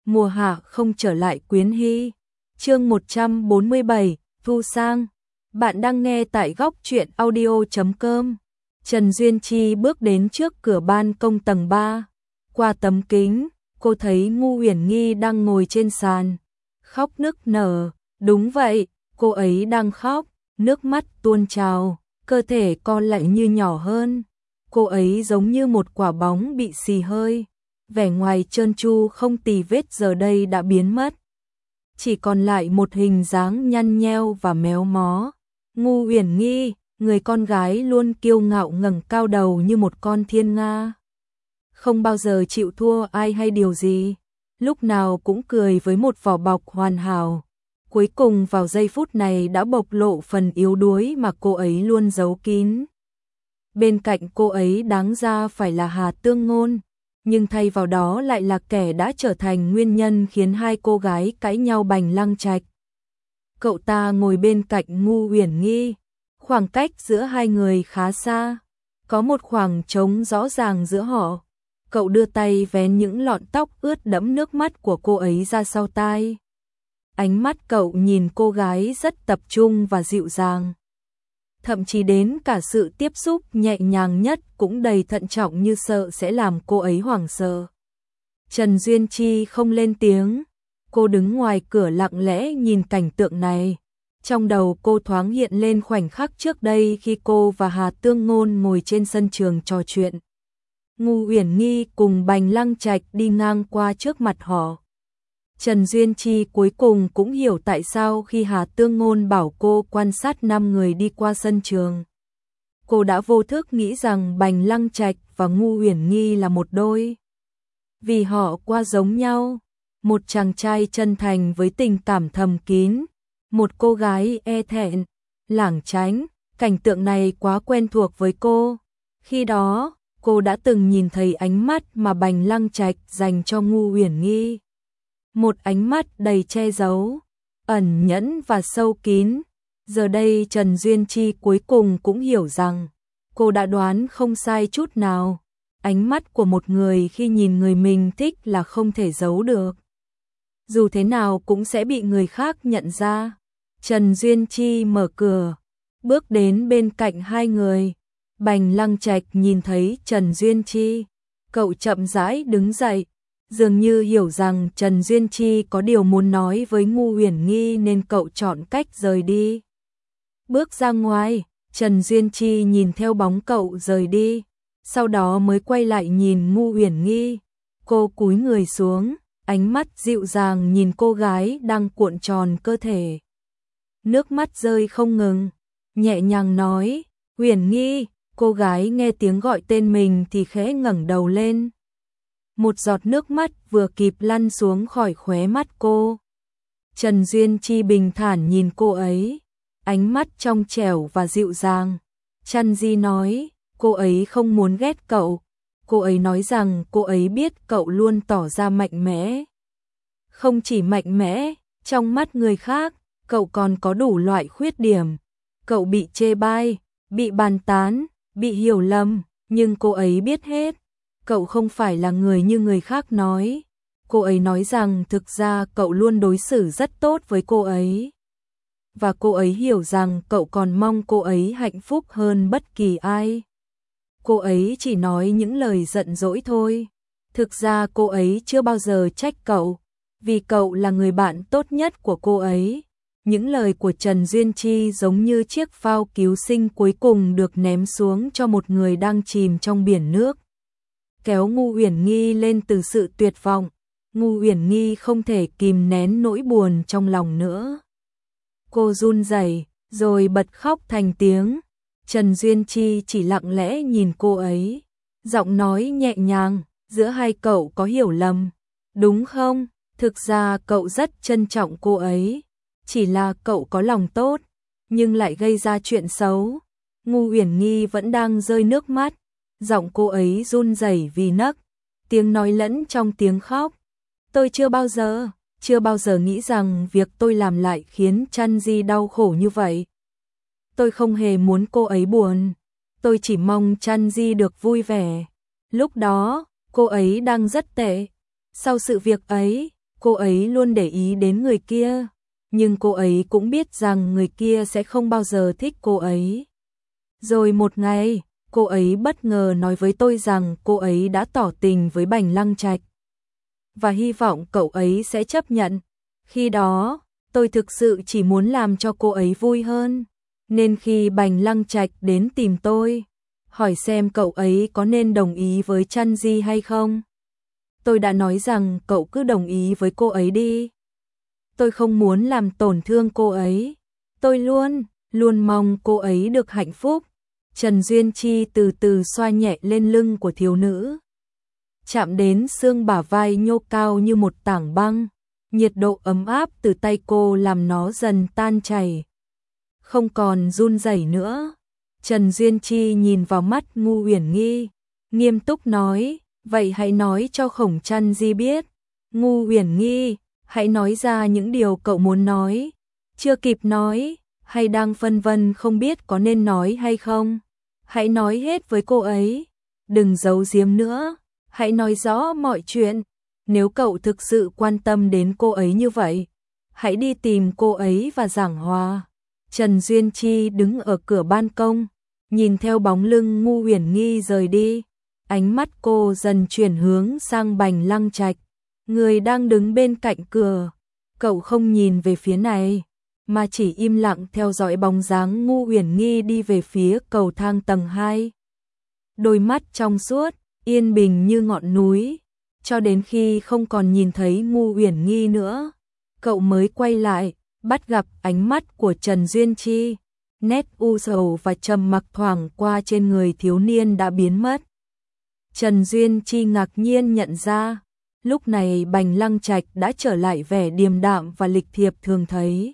mùa hạ không trở lại Quyến Hy. Chương 147, Thu Sang. Bạn đang nghe tại góc truyện audio.com. Trần Duyên Chi bước đến trước cửa ban công tầng 3. Qua tấm kính, cô thấy Ngu Uyển Nghi đang ngồi trên sàn, khóc nức nở. Đúng vậy, cô ấy đang khóc, nước mắt tuôn trào, cơ thể co lại như nhỏ hơn. Cô ấy giống như một quả bóng bị xì hơi, vẻ ngoài trơn tru không tì vết giờ đây đã biến mất. Chỉ còn lại một hình dáng nhăn nheo và méo mó. Ngu Uyển Nghi, người con gái luôn kiêu ngạo ngẩng cao đầu như một con thiên nga. Không bao giờ chịu thua ai hay điều gì, lúc nào cũng cười với một vỏ bọc hoàn hảo. Cuối cùng vào giây phút này đã bộc lộ phần yếu đuối mà cô ấy luôn giấu kín. Bên cạnh cô ấy đáng ra phải là Hà Tương Ngôn, nhưng thay vào đó lại là kẻ đã trở thành nguyên nhân khiến hai cô gái cãi nhau Bành Lăng Trạch. Cậu ta ngồi bên cạnh Ngu Uyển Nghi, khoảng cách giữa hai người khá xa, có một khoảng trống rõ ràng giữa họ. Cậu đưa tay vén những lọn tóc ướt đẫm nước mắt của cô ấy ra sau tai. Ánh mắt cậu nhìn cô gái rất tập trung và dịu dàng. Thậm chí đến cả sự tiếp xúc nhẹ nhàng nhất cũng đầy thận trọng như sợ sẽ làm cô ấy hoảng sợ. Trần Duyên Chi không lên tiếng. Cô đứng ngoài cửa lặng lẽ nhìn cảnh tượng này. Trong đầu cô thoáng hiện lên khoảnh khắc trước đây khi cô và Hà Tương Ngôn ngồi trên sân trường trò chuyện. Ngu Uyển Nghi cùng Bành Lăng Trạch đi ngang qua trước mặt họ. Trần Duyên Chi cuối cùng cũng hiểu tại sao khi Hà Tương Ngôn bảo cô quan sát 5 người đi qua sân trường. Cô đã vô thức nghĩ rằng Bành Lăng Trạch và Ngu Uyển Nghi là một đôi. Vì họ quá giống nhau, một chàng trai chân thành với tình cảm thầm kín, một cô gái e thẹn, lảng tránh. Cảnh tượng này quá quen thuộc với cô. Khi đó, cô đã từng nhìn thấy ánh mắt mà Bành Lăng Trạch dành cho Ngu Uyển Nghi. Một ánh mắt đầy che giấu, ẩn nhẫn và sâu kín. Giờ đây Trần Duyên Chi cuối cùng cũng hiểu rằng cô đã đoán không sai chút nào. Ánh mắt của một người khi nhìn người mình thích là không thể giấu được. Dù thế nào cũng sẽ bị người khác nhận ra. Trần Duyên Chi mở cửa, bước đến bên cạnh hai người. Bành Lăng Trạch nhìn thấy Trần Duyên Chi, cậu chậm rãi đứng dậy, dường như hiểu rằng Trần Duyên Chi có điều muốn nói với Ngu Uyển Nghi nên cậu chọn cách rời đi. Bước ra ngoài, Trần Duyên Chi nhìn theo bóng cậu rời đi, sau đó mới quay lại nhìn Ngu Uyển Nghi. Cô cúi người xuống, ánh mắt dịu dàng nhìn cô gái đang cuộn tròn cơ thể. Nước mắt rơi không ngừng, nhẹ nhàng nói, Uyển Nghi. Cô gái nghe tiếng gọi tên mình thì khẽ ngẩng đầu lên. Một giọt nước mắt vừa kịp lăn xuống khỏi khóe mắt cô. Trần Duyên Chi bình thản nhìn cô ấy, ánh mắt trong trẻo và dịu dàng. Trăn Di nói, cô ấy không muốn ghét cậu. Cô ấy nói rằng cô ấy biết cậu luôn tỏ ra mạnh mẽ. Không chỉ mạnh mẽ, trong mắt người khác, cậu còn có đủ loại khuyết điểm. Cậu bị chê bai, bị bàn tán, bị hiểu lầm, nhưng cô ấy biết hết. Cậu không phải là người như người khác nói. Cô ấy nói rằng thực ra cậu luôn đối xử rất tốt với cô ấy. Và cô ấy hiểu rằng cậu còn mong cô ấy hạnh phúc hơn bất kỳ ai. Cô ấy chỉ nói những lời giận dỗi thôi. Thực ra cô ấy chưa bao giờ trách cậu, vì cậu là người bạn tốt nhất của cô ấy. Những lời của Trần Duyên Chi giống như chiếc phao cứu sinh cuối cùng được ném xuống cho một người đang chìm trong biển nước. Kéo Ngu Uyển Nghi lên từ sự tuyệt vọng. Ngu Uyển Nghi không thể kìm nén nỗi buồn trong lòng nữa. Cô run rẩy rồi bật khóc thành tiếng. Trần Duyên Chi chỉ lặng lẽ nhìn cô ấy, giọng nói nhẹ nhàng, giữa hai cậu có hiểu lầm, đúng không? Thực ra cậu rất trân trọng cô ấy. Chỉ là cậu có lòng tốt, nhưng lại gây ra chuyện xấu. Ngu Uyển Nghi vẫn đang rơi nước mắt, giọng cô ấy run rẩy vì nấc, tiếng nói lẫn trong tiếng khóc. Tôi chưa bao giờ nghĩ rằng việc tôi làm lại khiến Trăn Di đau khổ như vậy. Tôi không hề muốn cô ấy buồn, tôi chỉ mong Trăn Di được vui vẻ. Lúc đó, cô ấy đang rất tệ. Sau sự việc ấy, cô ấy luôn để ý đến người kia, nhưng cô ấy cũng biết rằng người kia sẽ không bao giờ thích cô ấy. Rồi một ngày, cô ấy bất ngờ nói với tôi rằng cô ấy đã tỏ tình với Bành Lăng Trạch và hy vọng cậu ấy sẽ chấp nhận. Khi đó, tôi thực sự chỉ muốn làm cho cô ấy vui hơn, nên khi Bành Lăng Trạch đến tìm tôi, hỏi xem cậu ấy có nên đồng ý với Chăn Di hay không, tôi đã nói rằng cậu cứ đồng ý với cô ấy đi. Tôi không muốn làm tổn thương cô ấy. Tôi luôn mong cô ấy được hạnh phúc. Trần Duyên Chi từ từ xoa nhẹ lên lưng của thiếu nữ. Chạm đến xương bả vai nhô cao như một tảng băng. Nhiệt độ ấm áp từ tay cô làm nó dần tan chảy. Không còn run rẩy nữa. Trần Duyên Chi nhìn vào mắt Ngu Uyển Nghi, nghiêm túc nói, vậy hãy nói cho Khổng Chăn Di biết. Ngu Uyển Nghi, hãy nói ra những điều cậu muốn nói. Chưa kịp nói, hay đang phân vân không biết có nên nói hay không. Hãy nói hết với cô ấy. Đừng giấu giếm nữa. Hãy nói rõ mọi chuyện. Nếu cậu thực sự quan tâm đến cô ấy như vậy, hãy đi tìm cô ấy và giảng hòa. Trần Duyên Chi đứng ở cửa ban công, nhìn theo bóng lưng Ngu Uyển Nghi rời đi. Ánh mắt cô dần chuyển hướng sang Bành Lăng Trạch, người đang đứng bên cạnh cửa. Cậu không nhìn về phía này, mà chỉ im lặng theo dõi bóng dáng Ngu Uyển Nghi đi về phía cầu thang tầng 2. Đôi mắt trong suốt, yên bình như ngọn núi, cho đến khi không còn nhìn thấy Ngu Uyển Nghi nữa, cậu mới quay lại, bắt gặp ánh mắt của Trần Duyên Chi. Nét u sầu và trầm mặc thoảng qua trên người thiếu niên đã biến mất. Trần Duyên Chi ngạc nhiên nhận ra, lúc này Bành Lăng Trạch đã trở lại vẻ điềm đạm và lịch thiệp thường thấy.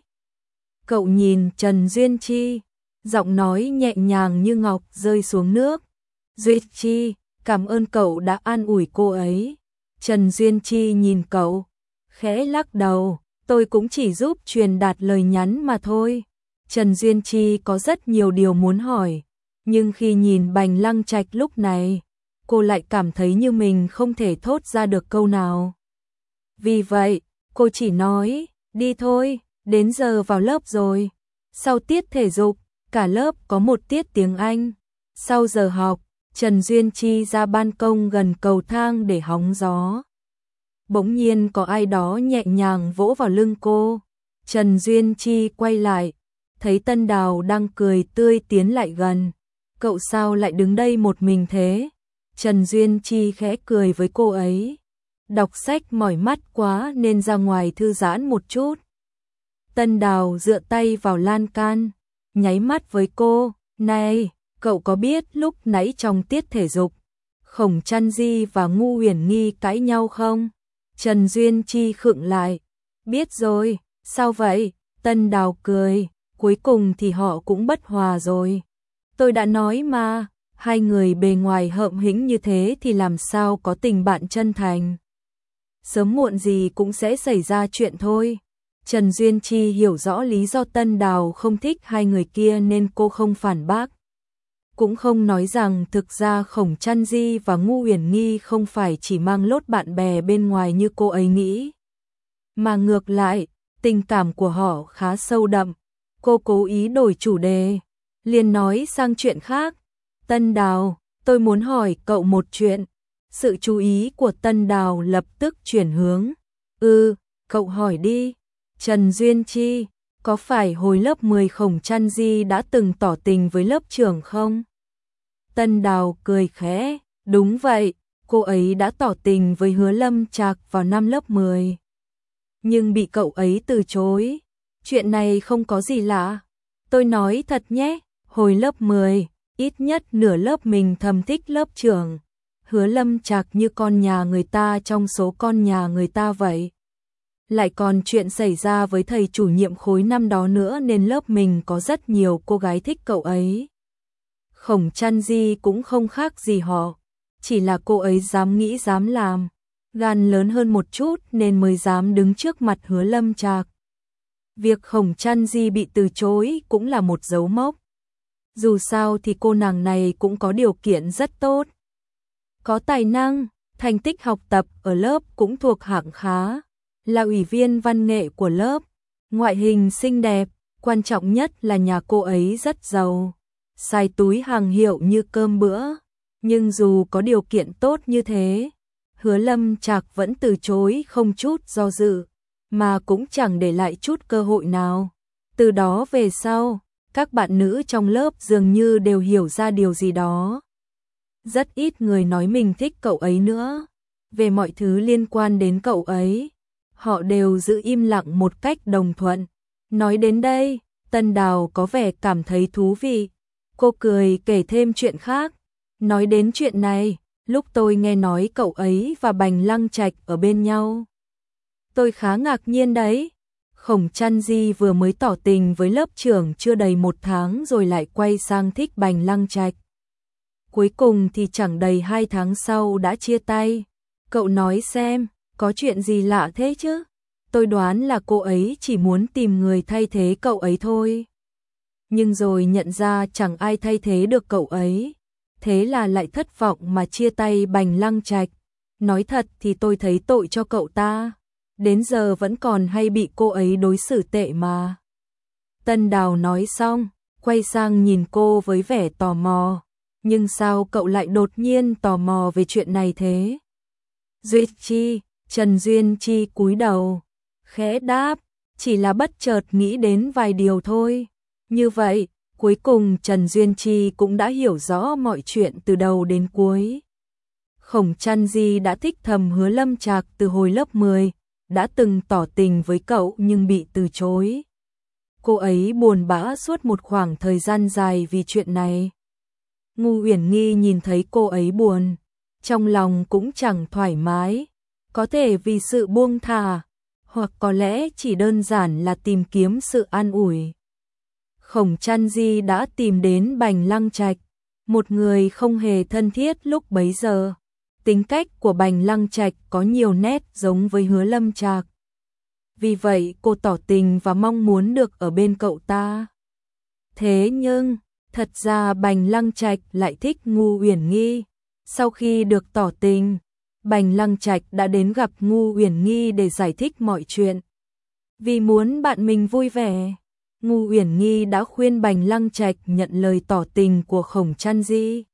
Cậu nhìn Trần Duyên Chi, giọng nói nhẹ nhàng như ngọc rơi xuống nước. Duyên Chi, cảm ơn cậu đã an ủi cô ấy. Trần Duyên Chi nhìn cậu, khẽ lắc đầu, tôi cũng chỉ giúp truyền đạt lời nhắn mà thôi. Trần Duyên Chi có rất nhiều điều muốn hỏi, nhưng khi nhìn Bành Lăng Trạch lúc này, cô lại cảm thấy như mình không thể thốt ra được câu nào. Vì vậy, cô chỉ nói, đi thôi, đến giờ vào lớp rồi. Sau tiết thể dục, cả lớp có một tiết tiếng Anh. Sau giờ học, Trần Duyên Chi ra ban công gần cầu thang để hóng gió. Bỗng nhiên có ai đó nhẹ nhàng vỗ vào lưng cô. Trần Duyên Chi quay lại, thấy Tân Đào đang cười tươi tiến lại gần. Cậu sao lại đứng đây một mình thế? Trần Duyên Chi khẽ cười với cô ấy. Đọc sách mỏi mắt quá nên ra ngoài thư giãn một chút. Tân Đào dựa tay vào lan can, nháy mắt với cô. Này, cậu có biết lúc nãy trong tiết thể dục, Khổng Chăn Di và Ngu Uyển Nghi cãi nhau không? Trần Duyên Chi khựng lại. Biết rồi, sao vậy? Tân Đào cười, cuối cùng thì họ cũng bất hòa rồi. Tôi đã nói mà, hai người bề ngoài hợm hĩnh như thế thì làm sao có tình bạn chân thành. Sớm muộn gì cũng sẽ xảy ra chuyện thôi. Trần Duyên Chi hiểu rõ lý do Tân Đào không thích hai người kia nên cô không phản bác. Cũng không nói rằng thực ra Khổng Chăn Di và Ngu Uyển Nghi không phải chỉ mang lốt bạn bè bên ngoài như cô ấy nghĩ. Mà ngược lại, tình cảm của họ khá sâu đậm. Cô cố ý đổi chủ đề, liền nói sang chuyện khác. Tân Đào, tôi muốn hỏi cậu một chuyện. Sự chú ý của Tân Đào lập tức chuyển hướng. Cậu hỏi đi. Trần Duyên Chi, có phải hồi lớp 10 Khổng Chăn Di đã từng tỏ tình với lớp trưởng không? Tân Đào cười khẽ, đúng vậy, cô ấy đã tỏ tình với Hứa Lâm Trạc vào năm lớp 10. Nhưng bị cậu ấy từ chối. Chuyện này không có gì lạ. Tôi nói thật nhé, hồi lớp 10, ít nhất nửa lớp mình thầm thích lớp trưởng. Hứa Lâm Trạc như con nhà người ta trong số con nhà người ta vậy. Lại còn chuyện xảy ra với thầy chủ nhiệm khối năm đó nữa nên lớp mình có rất nhiều cô gái thích cậu ấy. Khổng Chăn Di cũng không khác gì họ, chỉ là cô ấy dám nghĩ dám làm, gan lớn hơn một chút nên mới dám đứng trước mặt Hứa Lâm Trạc. Việc Khổng Chăn Di bị từ chối cũng là một dấu mốc. Dù sao thì cô nàng này cũng có điều kiện rất tốt. Có tài năng, thành tích học tập ở lớp cũng thuộc hạng khá. là ủy viên văn nghệ của lớp, ngoại hình xinh đẹp, quan trọng nhất là nhà cô ấy rất giàu, xài túi hàng hiệu như cơm bữa. Nhưng dù có điều kiện tốt như thế, Hứa Lâm Trạc vẫn từ chối không chút do dự, mà cũng chẳng để lại chút cơ hội nào. Từ đó về sau, các bạn nữ trong lớp dường như đều hiểu ra điều gì đó. Rất ít người nói mình thích cậu ấy nữa. Về mọi thứ liên quan đến cậu ấy, họ đều giữ im lặng một cách đồng thuận. Nói đến đây, Tân Đào có vẻ cảm thấy thú vị. Cô cười kể thêm chuyện khác. Nói đến chuyện này, lúc tôi nghe nói cậu ấy và Bành Lăng Trạch ở bên nhau, tôi khá ngạc nhiên đấy. Khổng Chăn Di vừa mới tỏ tình với lớp trưởng chưa đầy 1 tháng rồi lại quay sang thích Bành Lăng Trạch. Cuối cùng thì chẳng đầy 2 tháng sau đã chia tay. Cậu nói xem, có chuyện gì lạ thế chứ? Tôi đoán là cô ấy chỉ muốn tìm người thay thế cậu ấy thôi. Nhưng rồi nhận ra chẳng ai thay thế được cậu ấy. Thế là lại thất vọng mà chia tay Bành Lăng Trạch. Nói thật thì tôi thấy tội cho cậu ta. Đến giờ vẫn còn hay bị cô ấy đối xử tệ mà. Tân Đào nói xong, quay sang nhìn cô với vẻ tò mò. Nhưng sao cậu lại đột nhiên tò mò về chuyện này thế? Duyệt Chi, Trần Duyên Chi cúi đầu, khẽ đáp, chỉ là bất chợt nghĩ đến vài điều thôi. Như vậy, cuối cùng Trần Duyên Chi cũng đã hiểu rõ mọi chuyện từ đầu đến cuối. Khổng Chăn Di đã thích thầm Hứa Lâm Trạc từ hồi lớp 10, đã từng tỏ tình với cậu nhưng bị từ chối. Cô ấy buồn bã suốt một khoảng thời gian dài vì chuyện này. Ngu Uyển Nghi nhìn thấy cô ấy buồn, trong lòng cũng chẳng thoải mái, có thể vì sự buông thả, hoặc có lẽ chỉ đơn giản là tìm kiếm sự an ủi. Khổng Chăn Di đã tìm đến Bành Lăng Trạch, một người không hề thân thiết lúc bấy giờ. Tính cách của Bành Lăng Trạch có nhiều nét giống với Hứa Lâm Trạc. Vì vậy cô tỏ tình và mong muốn được ở bên cậu ta. Thế nhưng, thật ra Bành Lăng Trạch lại thích Ngu Uyển Nghi. Sau khi được tỏ tình, Bành Lăng Trạch đã đến gặp Ngu Uyển Nghi để giải thích mọi chuyện. Vì muốn bạn mình vui vẻ, Ngu Uyển Nghi đã khuyên Bành Lăng Trạch nhận lời tỏ tình của Khổng Chăn Di.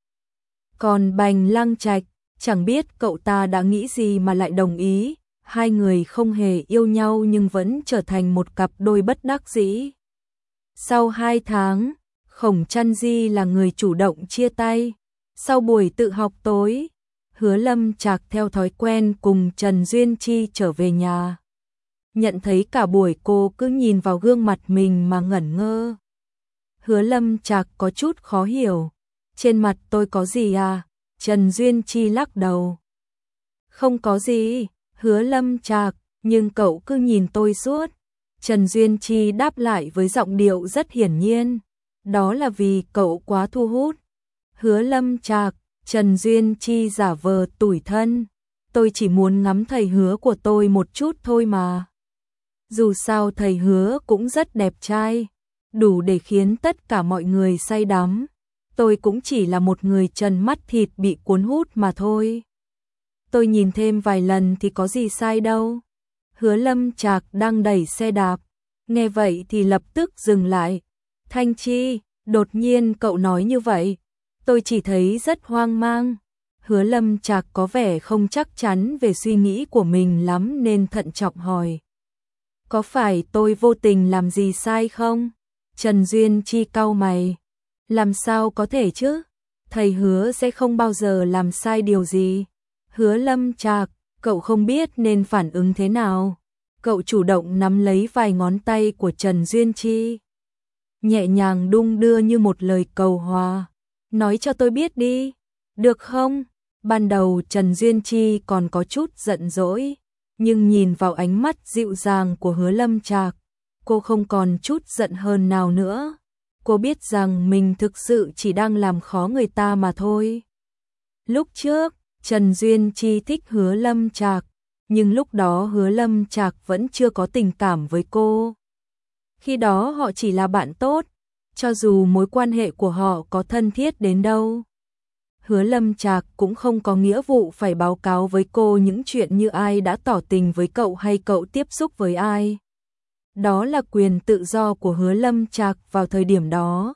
Còn Bành Lăng Trạch, chẳng biết cậu ta đã nghĩ gì mà lại đồng ý. Hai người không hề yêu nhau nhưng vẫn trở thành một cặp đôi bất đắc dĩ. Sau 2 tháng, Khổng Chăn Di là người chủ động chia tay. Sau buổi tự học tối, Hứa Lâm Trạc theo thói quen cùng Trần Duyên Chi trở về nhà. Nhận thấy cả buổi cô cứ nhìn vào gương mặt mình mà ngẩn ngơ. Hứa Lâm Trạc có chút khó hiểu. Trên mặt tôi có gì à? Trần Duyên Chi lắc đầu. Không có gì, Hứa Lâm Trạc, nhưng cậu cứ nhìn tôi suốt. Trần Duyên Chi đáp lại với giọng điệu rất hiển nhiên. Đó là vì cậu quá thu hút. Hứa Lâm Trạc, Trần Duyên Chi giả vờ tủi thân. Tôi chỉ muốn ngắm thầy Hứa của tôi một chút thôi mà. Dù sao thầy Hứa cũng rất đẹp trai, đủ để khiến tất cả mọi người say đắm. Tôi cũng chỉ là một người trần mắt thịt bị cuốn hút mà thôi. Tôi nhìn thêm vài lần thì có gì sai đâu. Hứa Lâm Trạc đang đẩy xe đạp, nghe vậy thì lập tức dừng lại. Thanh Chi, đột nhiên cậu nói như vậy, tôi chỉ thấy rất hoang mang. Hứa Lâm Trạc có vẻ không chắc chắn về suy nghĩ của mình lắm nên thận trọng hỏi. Có phải tôi vô tình làm gì sai không? Trần Duyên Chi cau mày. Làm sao có thể chứ? Thầy Hứa sẽ không bao giờ làm sai điều gì. Hứa Lâm Trạc, cậu không biết nên phản ứng thế nào. Cậu chủ động nắm lấy vài ngón tay của Trần Duyên Chi, nhẹ nhàng đung đưa như một lời cầu hòa. Nói cho tôi biết đi, được không? Ban đầu Trần Duyên Chi còn có chút giận dỗi, nhưng nhìn vào ánh mắt dịu dàng của Hứa Lâm Trạc, cô không còn chút giận hờn nào nữa. Cô biết rằng mình thực sự chỉ đang làm khó người ta mà thôi. Lúc trước, Trần Duyên Chi thích Hứa Lâm Trạc, nhưng lúc đó Hứa Lâm Trạc vẫn chưa có tình cảm với cô. Khi đó họ chỉ là bạn tốt, cho dù mối quan hệ của họ có thân thiết đến đâu. Hứa Lâm Trạc cũng không có nghĩa vụ phải báo cáo với cô những chuyện như ai đã tỏ tình với cậu hay cậu tiếp xúc với ai. Đó là quyền tự do của Hứa Lâm Trạc vào thời điểm đó.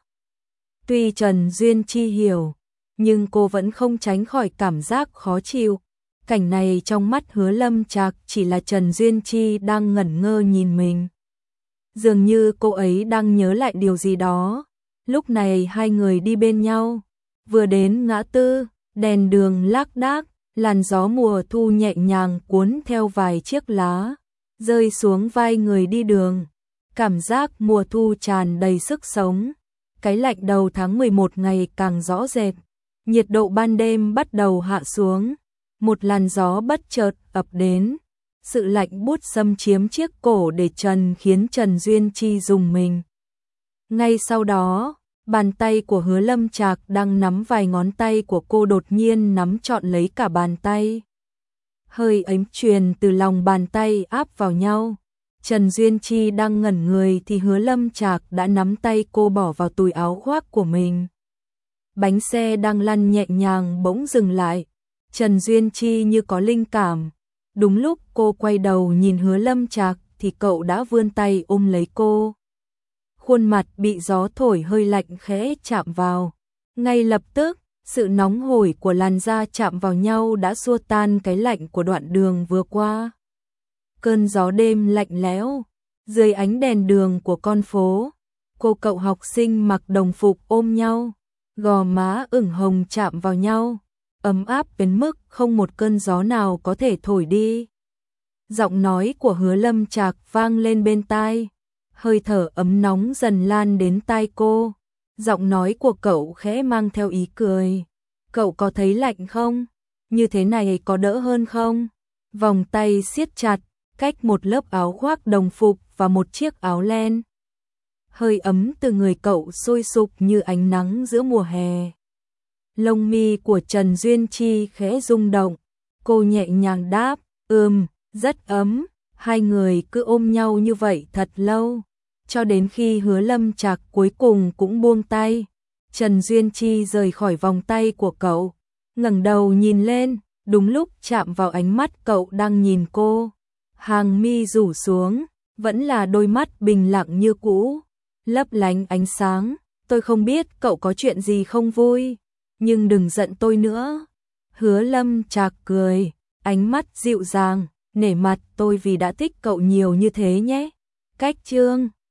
Tuy Trần Duyên Chi hiểu, nhưng cô vẫn không tránh khỏi cảm giác khó chịu. Cảnh này trong mắt Hứa Lâm Trạc chỉ là Trần Duyên Chi đang ngẩn ngơ nhìn mình. Dường như cô ấy đang nhớ lại điều gì đó. Lúc này hai người đi bên nhau. Vừa đến ngã tư, đèn đường lác đác, làn gió mùa thu nhẹ nhàng cuốn theo vài chiếc lá, rơi xuống vai người đi đường. Cảm giác mùa thu tràn đầy sức sống. Cái lạnh đầu tháng 11 ngày càng rõ rệt. Nhiệt độ ban đêm bắt đầu hạ xuống. Một làn gió bất chợt ập đến. Sự lạnh buốt xâm chiếm chiếc cổ để Trần khiến Trần Duyên Chi rùng mình. Ngay sau đó, bàn tay của Hứa Lâm Trạc đang nắm vài ngón tay của cô đột nhiên nắm trọn lấy cả bàn tay. Hơi ấm truyền từ lòng bàn tay áp vào nhau. Trần Duyên Chi đang ngẩn người thì Hứa Lâm Trạc đã nắm tay cô bỏ vào túi áo khoác của mình. Bánh xe đang lăn nhẹ nhàng bỗng dừng lại. Trần Duyên Chi như có linh cảm. Đúng lúc cô quay đầu nhìn Hứa Lâm Trạc thì cậu đã vươn tay ôm lấy cô. Khuôn mặt bị gió thổi hơi lạnh khẽ chạm vào. Ngay lập tức, sự nóng hổi của làn da chạm vào nhau đã xua tan cái lạnh của đoạn đường vừa qua. Cơn gió đêm lạnh lẽo, dưới ánh đèn đường của con phố, cô cậu học sinh mặc đồng phục ôm nhau, gò má ửng hồng chạm vào nhau, ấm áp đến mức không một cơn gió nào có thể thổi đi. Giọng nói của Hứa Lâm Trạc vang lên bên tai, hơi thở ấm nóng dần lan đến tai cô. Giọng nói của cậu khẽ mang theo ý cười. Cậu có thấy lạnh không? Như thế này có đỡ hơn không? Vòng tay siết chặt, cách một lớp áo khoác đồng phục và một chiếc áo len. Hơi ấm từ người cậu sôi sục như ánh nắng giữa mùa hè. Lông mi của Trần Duyên Chi khẽ rung động. Cô nhẹ nhàng đáp, rất ấm. Hai người cứ ôm nhau như vậy thật lâu. Cho đến khi Hứa Lâm Trạc cuối cùng cũng buông tay. Trần Duyên Chi rời khỏi vòng tay của cậu. Ngẩng đầu nhìn lên, đúng lúc chạm vào ánh mắt cậu đang nhìn cô. Hàng mi rủ xuống, vẫn là đôi mắt bình lặng như cũ, lấp lánh ánh sáng. Tôi không biết cậu có chuyện gì không vui, nhưng đừng giận tôi nữa. Hứa Lâm Trạc cười, ánh mắt dịu dàng, nể mặt tôi vì đã thích cậu nhiều như thế nhé. Cách chương